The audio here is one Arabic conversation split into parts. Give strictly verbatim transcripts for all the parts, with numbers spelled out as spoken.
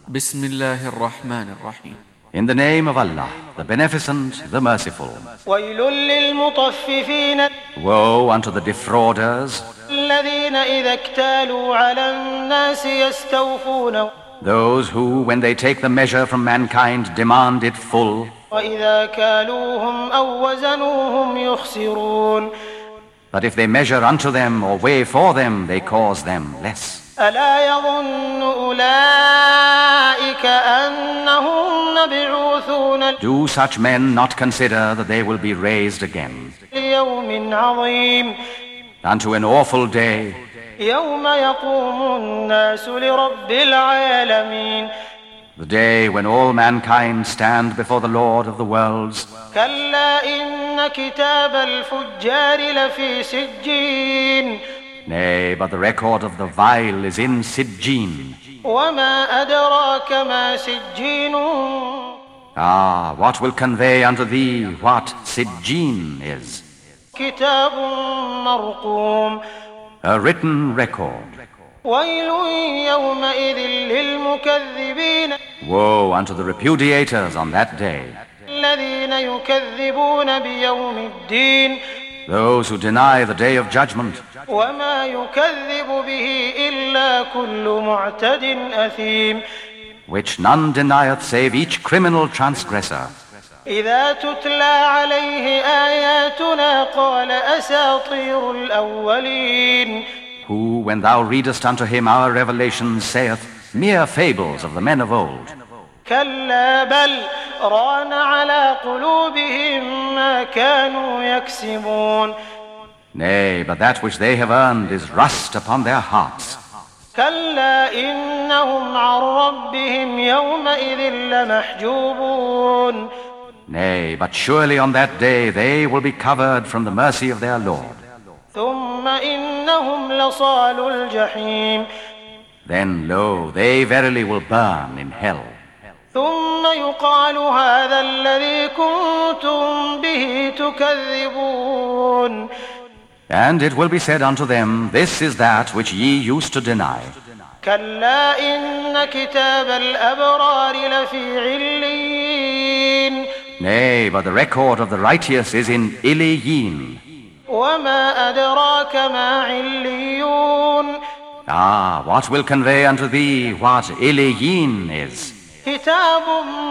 Bismillahir Rahmanir Rahim. In the name of Allah, the Beneficent, the Merciful. ويل للمطففين Woe unto the defrauders, الذين إذا اكتالوا على الناس يستوفون those who, when they take the measure from mankind, demand it full, وإذا كالوهم أو وزنوهم يخسرون. but if they measure unto them or weigh for them, they cause them less. ألا يظن أولئك أنهم مبعوثون Do such men not consider that they will be raised again ليوم عظيم unto an awful day, يوم يقوم الناس لرب العالمين. the day when all mankind stand before the Lord of the worlds? كلا إن كتاب الفجار لفي سجين Nay, but the record of the vile is in Sijjin. وما أدراك ما سجين Ah, what will convey unto thee what Sijjin is? كتاب مرقوم A written record. ويل يومئذ للمكذبين Woe unto the repudiators on that day, الذين يكذبون بيوم الدين those who deny the day of judgment. وما يكذب به إلا كل معتد أثيم Which none denieth save each criminal transgressor. إذا تتلى عليه آياتنا قال أساطير الأولين. Who, when thou readest unto him our revelations, saith, mere fables of the men of old. كلا بل ران على قلوبهم ما كانوا يكسبون. Nay, but that which they have earned is rust upon their hearts. كلا إنهم عن ربهم يومئذ لمحجوبون. Nay, but surely on that day they will be covered from the mercy of their Lord. ثم إنهم لصال الجحيم. Then, lo, they verily will burn in hell. ثم يقال هذا الذي كنتم به تكذبون. And it will be said unto them, this is that which ye used to deny. كلا إن كتاب الأبرار لفي عليين. Nay, but the record of the righteous is in Iliyin. وما أدراك ما عليون. Ah, what will convey unto thee what Iliyin is? كتاب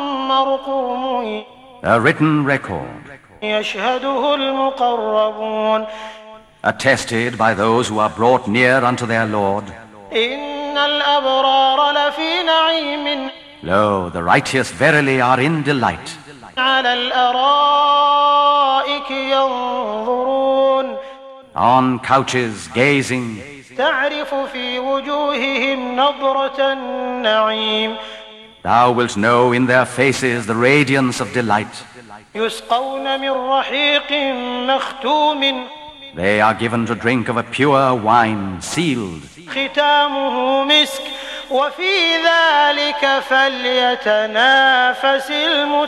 مرقوم A written record, يشهده المقربون. attested by those who are brought near unto their Lord. إن الأبرار لفي نعيم Lo, the righteous verily are in delight, على الأرائك ينظرون. on couches gazing. تعرف في وجوههم نضرة النعيم. Thou wilt know in their faces the radiance of delight. يسقون من رحيق مختوم They are given to drink of a pure wine, sealed, ختامه مسك وفي ذلك فليتنافس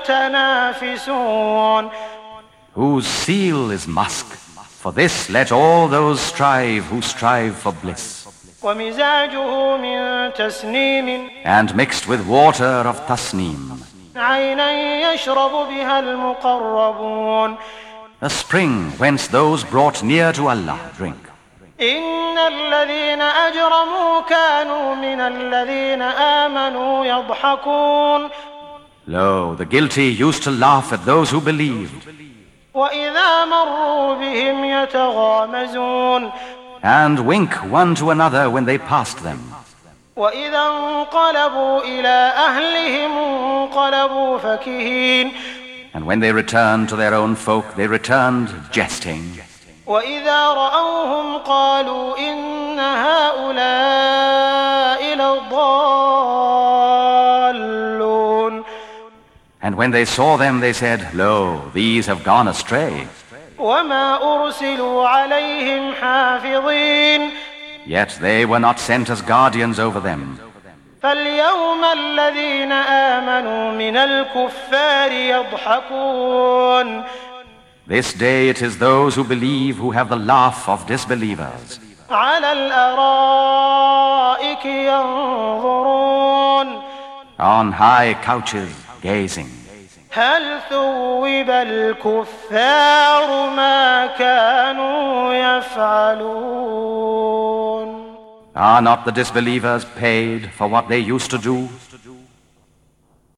المتنافسون. whose seal is musk. For this let all those strive who strive for bliss. ومزاجه من تسنيم And mixed with water of tasneem, عينا يشرب بها المقربون. a spring whence those brought near to Allah drink. إن الذين أجرموا كانوا من الذين آمنوا يضحكون. Lo, the guilty used to laugh at those who believed, وإذا مروا بهم يتغامزون. and wink one to another when they passed them. وإذا انقلبوا إلى أهلهم انقلبوا فكهين. And when they returned to their own folk, they returned jesting. وإذا رأوهم قالوا إن هؤلاء لضالون. And when they saw them, they said, Lo, these have gone astray. وما أرسلوا عليهم حافظين. Yet they were not sent as guardians over them. فاليوم الذين آمنوا من الكفار يضحكون. This day it is those who believe who have the laugh of disbelievers. على الأرائك ينظرون. on high couches gazing. هل ثوب الكفار ما كانوا يفعلون. Are not the disbelievers paid for what they used to do?